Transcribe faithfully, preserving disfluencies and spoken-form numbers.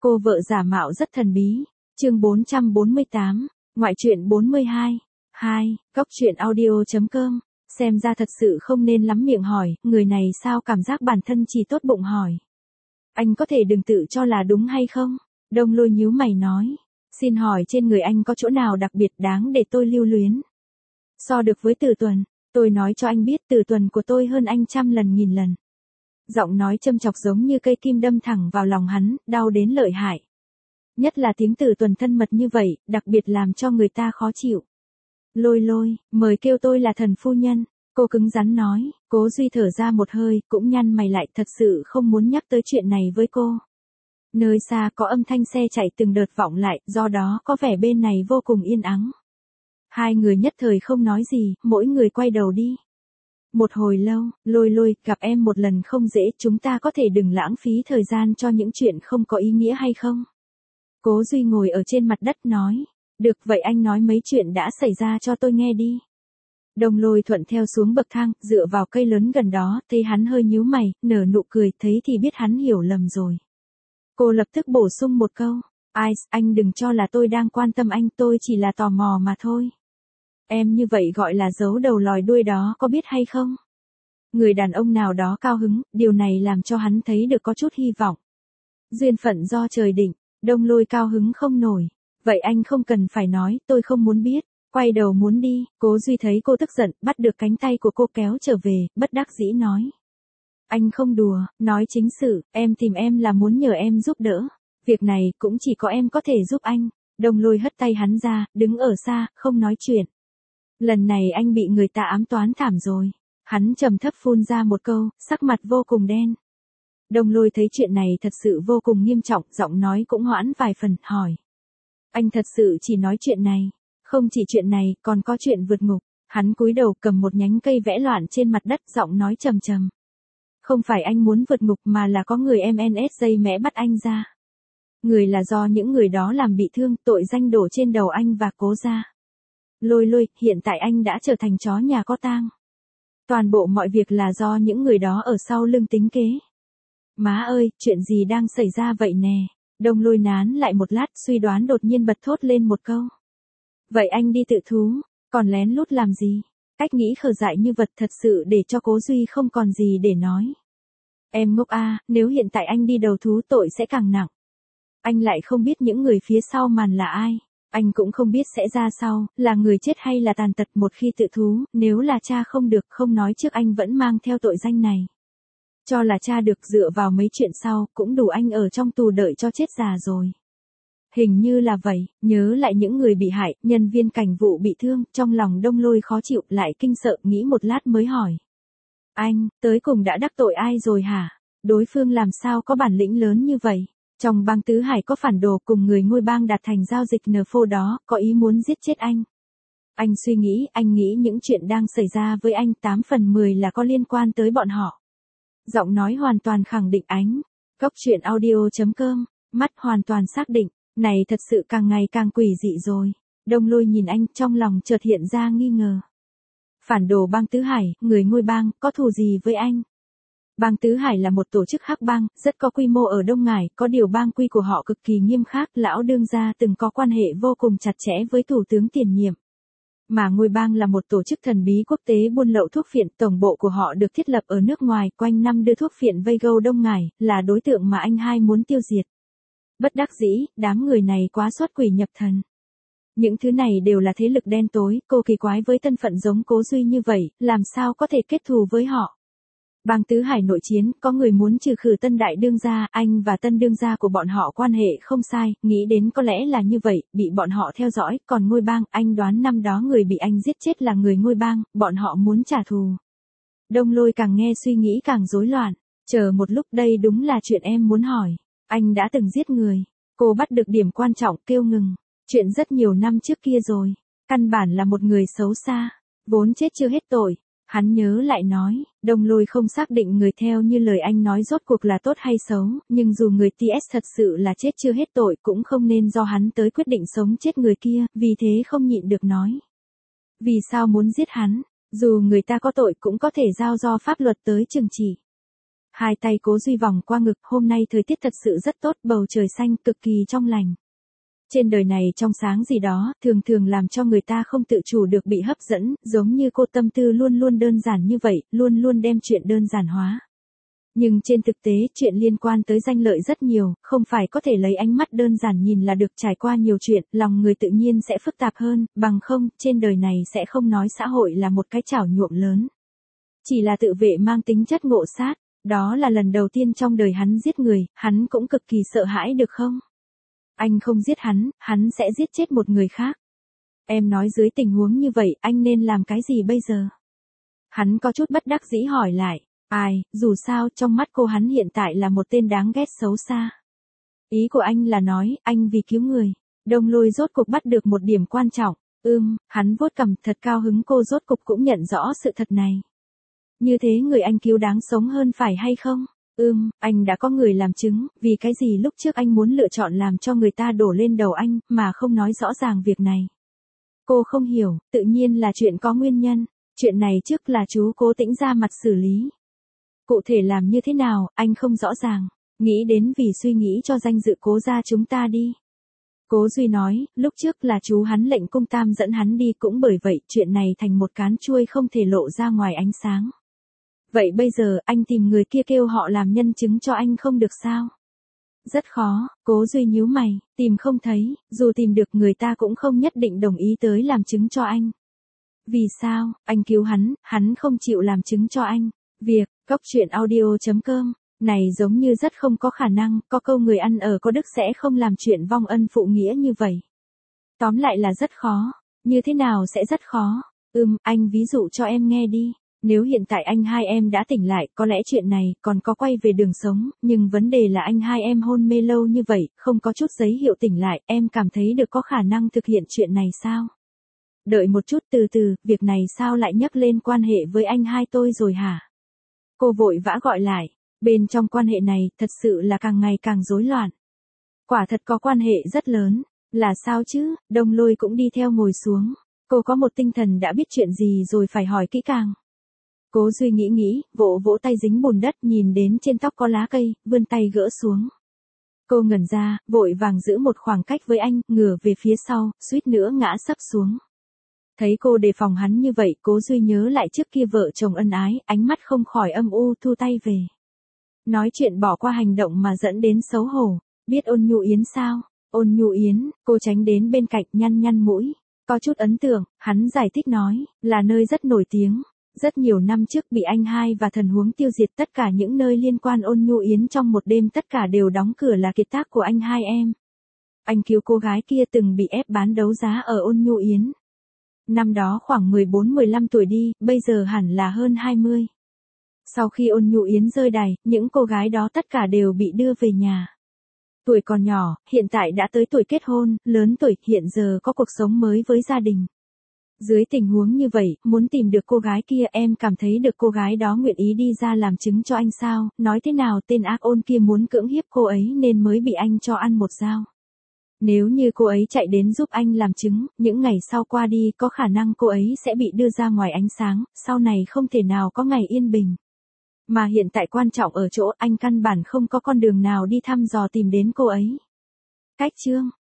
Cô vợ giả mạo rất thần bí. Chương bốn trăm bốn mươi tám, ngoại truyện bốn mươi hai. hai, góc truyện audio chấm com. Xem ra thật sự không nên lắm miệng hỏi, người này sao cảm giác bản thân chỉ tốt bụng hỏi. Anh có thể đừng tự cho là đúng hay không? Đông Lôi nhíu mày nói. Xin hỏi trên người anh có chỗ nào đặc biệt đáng để tôi lưu luyến? So được với Từ Tuần, tôi nói cho anh biết Từ Tuần của tôi hơn anh trăm lần nghìn lần. Giọng nói châm chọc giống như cây kim đâm thẳng vào lòng hắn, đau đến lợi hại. Nhất là tiếng Từ Tuần thân mật như vậy, đặc biệt làm cho người ta khó chịu. Lôi Lôi, mời kêu tôi là thần phu nhân, cô cứng rắn nói. Cố Duy thở ra một hơi, cũng nhăn mày lại, thật sự không muốn nhắc tới chuyện này với cô. Nơi xa có âm thanh xe chạy từng đợt vọng lại, do đó có vẻ bên này vô cùng yên ắng. Hai người nhất thời không nói gì, mỗi người quay đầu đi. Một hồi lâu, Lôi Lôi, gặp em một lần không dễ, chúng ta có thể đừng lãng phí thời gian cho những chuyện không có ý nghĩa hay không? Cố Duy ngồi ở trên mặt đất nói. Được vậy anh nói mấy chuyện đã xảy ra cho tôi nghe đi. Đông Lôi thuận theo xuống bậc thang, dựa vào cây lớn gần đó, thấy hắn hơi nhíu mày, nở nụ cười, thấy thì biết hắn hiểu lầm rồi. Cô lập tức bổ sung một câu. Ai, anh đừng cho là tôi đang quan tâm anh, tôi chỉ là tò mò mà thôi. Em như vậy gọi là giấu đầu lòi đuôi đó có biết hay không? Người đàn ông nào đó cao hứng, điều này làm cho hắn thấy được có chút hy vọng. Duyên phận do trời định, Đông Lôi cao hứng không nổi. Vậy anh không cần phải nói, tôi không muốn biết. Quay đầu muốn đi, Cố Duy thấy cô tức giận, bắt được cánh tay của cô kéo trở về, bất đắc dĩ nói. Anh không đùa, nói chính sự, em tìm em là muốn nhờ em giúp đỡ. Việc này cũng chỉ có em có thể giúp anh. Đông Lôi hất tay hắn ra, đứng ở xa, không nói chuyện. Lần này anh bị người ta ám toán thảm rồi. Hắn trầm thấp phun ra một câu, sắc mặt vô cùng đen. Đông Lôi thấy chuyện này thật sự vô cùng nghiêm trọng, giọng nói cũng hoãn vài phần, hỏi. Anh thật sự chỉ nói chuyện này, không chỉ chuyện này, còn có chuyện vượt ngục. Hắn cúi đầu cầm một nhánh cây vẽ loạn trên mặt đất, giọng nói trầm trầm. Không phải anh muốn vượt ngục mà là có người em en ét dây mẽ bắt anh ra. Người là do những người đó làm bị thương, tội danh đổ trên đầu anh và Cố gia. Lôi Lôi, hiện tại anh đã trở thành chó nhà có tang. Toàn bộ mọi việc là do những người đó ở sau lưng tính kế. Má ơi, chuyện gì đang xảy ra vậy nè? Đông Lôi nán lại một lát, suy đoán đột nhiên bật thốt lên một câu. Vậy anh đi tự thú, còn lén lút làm gì? Cách nghĩ khờ dại như vật thật sự để cho Cố Duy không còn gì để nói. Em ngốc a, nếu hiện tại anh đi đầu thú tội sẽ càng nặng. Anh lại không biết những người phía sau màn là ai. Anh cũng không biết sẽ ra sau, là người chết hay là tàn tật một khi tự thú, nếu là cha không được, không nói trước anh vẫn mang theo tội danh này. Cho là cha được dựa vào mấy chuyện sau, cũng đủ anh ở trong tù đợi cho chết già rồi. Hình như là vậy, nhớ lại những người bị hại, nhân viên cảnh vụ bị thương, trong lòng Đông Lôi khó chịu, lại kinh sợ, nghĩ một lát mới hỏi. Anh, tới cùng đã đắc tội ai rồi hả? Đối phương làm sao có bản lĩnh lớn như vậy? Trong bang Tứ Hải có phản đồ cùng người ngôi bang đạt thành giao dịch nờ phô đó, có ý muốn giết chết anh. Anh suy nghĩ, anh nghĩ những chuyện đang xảy ra với anh tám phần mười là có liên quan tới bọn họ. Giọng nói hoàn toàn khẳng định ánh. Góc truyện audio chấm com, mắt hoàn toàn xác định, này thật sự càng ngày càng quỷ dị rồi. Đông Lôi nhìn anh, trong lòng chợt hiện ra nghi ngờ. Phản đồ bang Tứ Hải, người ngôi bang, có thù gì với anh? Bang Tứ Hải là một tổ chức hắc bang, rất có quy mô ở Đông Ngải, có điều bang quy của họ cực kỳ nghiêm khắc, lão đương gia từng có quan hệ vô cùng chặt chẽ với thủ tướng tiền nhiệm. Mà ngôi bang là một tổ chức thần bí quốc tế buôn lậu thuốc phiện, tổng bộ của họ được thiết lập ở nước ngoài, quanh năm đưa thuốc phiện vây gâu Đông Ngải, là đối tượng mà anh hai muốn tiêu diệt. Bất đắc dĩ, đám người này quá xuất quỷ nhập thần. Những thứ này đều là thế lực đen tối, cô kỳ quái với thân phận giống Cố Duy như vậy, làm sao có thể kết thù với họ. Bang Tứ Hải nội chiến, có người muốn trừ khử Tân Đại đương gia, anh và Tân đương gia của bọn họ quan hệ không sai, nghĩ đến có lẽ là như vậy, bị bọn họ theo dõi, còn ngôi bang, anh đoán năm đó người bị anh giết chết là người ngôi bang, bọn họ muốn trả thù. Đông Lôi càng nghe suy nghĩ càng rối loạn, chờ một lúc, đây đúng là chuyện em muốn hỏi, anh đã từng giết người. Cô bắt được điểm quan trọng, kêu ngừng, chuyện rất nhiều năm trước kia rồi, căn bản là một người xấu xa, vốn chết chưa hết tội. Hắn nhớ lại nói, Đông Lôi không xác định người theo như lời anh nói rốt cuộc là tốt hay xấu, nhưng dù người tê ét thật sự là chết chưa hết tội cũng không nên do hắn tới quyết định sống chết người kia, vì thế không nhịn được nói. Vì sao muốn giết hắn, dù người ta có tội cũng có thể giao do pháp luật tới trừng trị. Hai tay Cố Duy vòng qua ngực, hôm nay thời tiết thật sự rất tốt, bầu trời xanh cực kỳ trong lành. Trên đời này trong sáng gì đó, thường thường làm cho người ta không tự chủ được bị hấp dẫn, giống như cô tâm tư luôn luôn đơn giản như vậy, luôn luôn đem chuyện đơn giản hóa. Nhưng trên thực tế, chuyện liên quan tới danh lợi rất nhiều, không phải có thể lấy ánh mắt đơn giản nhìn là được, trải qua nhiều chuyện, lòng người tự nhiên sẽ phức tạp hơn, bằng không, trên đời này sẽ không nói xã hội là một cái chảo nhuộm lớn. Chỉ là tự vệ mang tính chất ngộ sát, đó là lần đầu tiên trong đời hắn giết người, hắn cũng cực kỳ sợ hãi được không? Anh không giết hắn, hắn sẽ giết chết một người khác. Em nói dưới tình huống như vậy, anh nên làm cái gì bây giờ? Hắn có chút bất đắc dĩ hỏi lại. Ai, dù sao, trong mắt cô hắn hiện tại là một tên đáng ghét xấu xa. Ý của anh là nói, anh vì cứu người. Đông Lôi rốt cục bắt được một điểm quan trọng. Ưm, hắn vuốt cằm, thật cao hứng cô rốt cục cũng nhận rõ sự thật này. Như thế người anh cứu đáng sống hơn phải hay không? Ưm, anh đã có người làm chứng, vì cái gì lúc trước anh muốn lựa chọn làm cho người ta đổ lên đầu anh, mà không nói rõ ràng việc này. Cô không hiểu, tự nhiên là chuyện có nguyên nhân. Chuyện này trước là chú Cố Tĩnh ra mặt xử lý. Cụ thể làm như thế nào, anh không rõ ràng. Nghĩ đến vì suy nghĩ cho danh dự Cố gia chúng ta đi. Cố Duy nói, lúc trước là chú hắn lệnh Cung Tam dẫn hắn đi, cũng bởi vậy chuyện này thành một cán chuôi không thể lộ ra ngoài ánh sáng. Vậy bây giờ anh tìm người kia kêu họ làm nhân chứng cho anh không được sao? Rất khó, Cố Duy nhíu mày, tìm không thấy, dù tìm được người ta cũng không nhất định đồng ý tới làm chứng cho anh. Vì sao, anh cứu hắn, hắn không chịu làm chứng cho anh. Việc, Cốc Truyện Audio chấm com, này giống như rất không có khả năng, có câu người ăn ở có đức sẽ không làm chuyện vong ân phụ nghĩa như vậy. Tóm lại là rất khó, như thế nào sẽ rất khó, ừm, anh ví dụ cho em nghe đi. Nếu hiện tại anh hai em đã tỉnh lại, có lẽ chuyện này còn có quay về đường sống, nhưng vấn đề là anh hai em hôn mê lâu như vậy, không có chút giấy hiệu tỉnh lại, em cảm thấy được có khả năng thực hiện chuyện này sao? Đợi một chút, từ từ, việc này sao lại nhắc lên quan hệ với anh hai tôi rồi hả? Cô vội vã gọi lại, bên trong quan hệ này thật sự là càng ngày càng rối loạn. Quả thật có quan hệ rất lớn, là sao chứ? Đông Lôi cũng đi theo ngồi xuống. Cô có một tinh thần đã biết chuyện gì rồi phải hỏi kỹ càng. Cố Duy nghĩ nghĩ, vỗ vỗ tay dính bùn đất, nhìn đến trên tóc có lá cây, vươn tay gỡ xuống. Cô ngẩn ra, vội vàng giữ một khoảng cách với anh, ngửa về phía sau, suýt nữa ngã sấp xuống. Thấy cô đề phòng hắn như vậy, Cố Duy nhớ lại trước kia vợ chồng ân ái, ánh mắt không khỏi âm u, thu tay về. Nói chuyện bỏ qua hành động mà dẫn đến xấu hổ. Biết Ôn Nhu Yến sao? Ôn Nhu Yến, cô tránh đến bên cạnh, nhăn nhăn mũi. Có chút ấn tượng, hắn giải thích nói, là nơi rất nổi tiếng. Rất nhiều năm trước bị anh hai và thần huống tiêu diệt, tất cả những nơi liên quan Ôn Nhu Yến trong một đêm tất cả đều đóng cửa, là kiệt tác của anh hai em. Anh cứu cô gái kia từng bị ép bán đấu giá ở Ôn Nhu Yến. Năm đó khoảng mười bốn mười lăm tuổi đi, bây giờ hẳn là hơn hai mươi. Sau khi Ôn Nhu Yến rơi đài, những cô gái đó tất cả đều bị đưa về nhà. Tuổi còn nhỏ, hiện tại đã tới tuổi kết hôn, lớn tuổi, hiện giờ có cuộc sống mới với gia đình. Dưới tình huống như vậy, muốn tìm được cô gái kia, em cảm thấy được cô gái đó nguyện ý đi ra làm chứng cho anh sao? Nói thế nào tên ác ôn kia muốn cưỡng hiếp cô ấy nên mới bị anh cho ăn một dao. Nếu như cô ấy chạy đến giúp anh làm chứng, những ngày sau qua đi có khả năng cô ấy sẽ bị đưa ra ngoài ánh sáng, sau này không thể nào có ngày yên bình. Mà hiện tại quan trọng ở chỗ anh căn bản không có con đường nào đi thăm dò tìm đến cô ấy. Cách chương